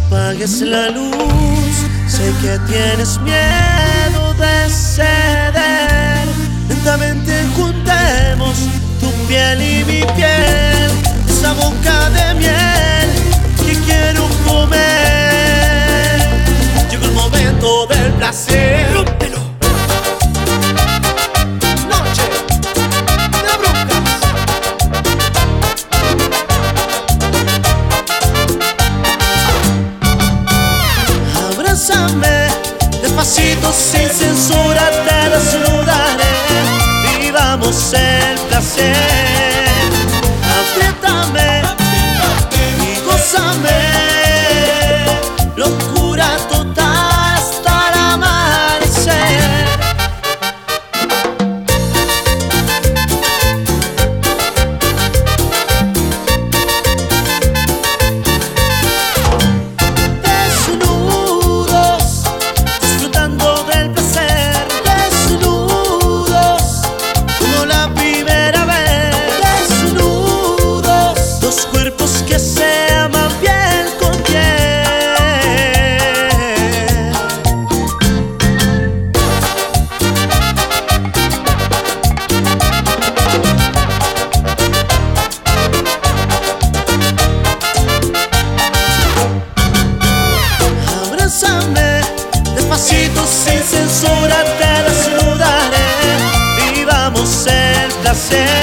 apagues la luz. Sé que tienes miedo de ceder. Lentamente juntemos tu piel y mi piel, esa boca de miel que quiero comer. Llegó el momento del placer. ¡Rómpelo! Noche de brujas. Abrázame despacito, sin censura, te desnudaré. Vivamos el placer. Apriétame y gózame. Locura total hasta el amanecer. Desnudos, disfrutando del placer. Desnudos, como la primera vez. Desnudos, dos cuerpos que se aman piel con piel. Abrázame despacito, sin censura, te desnudaré. Vivamos el placer.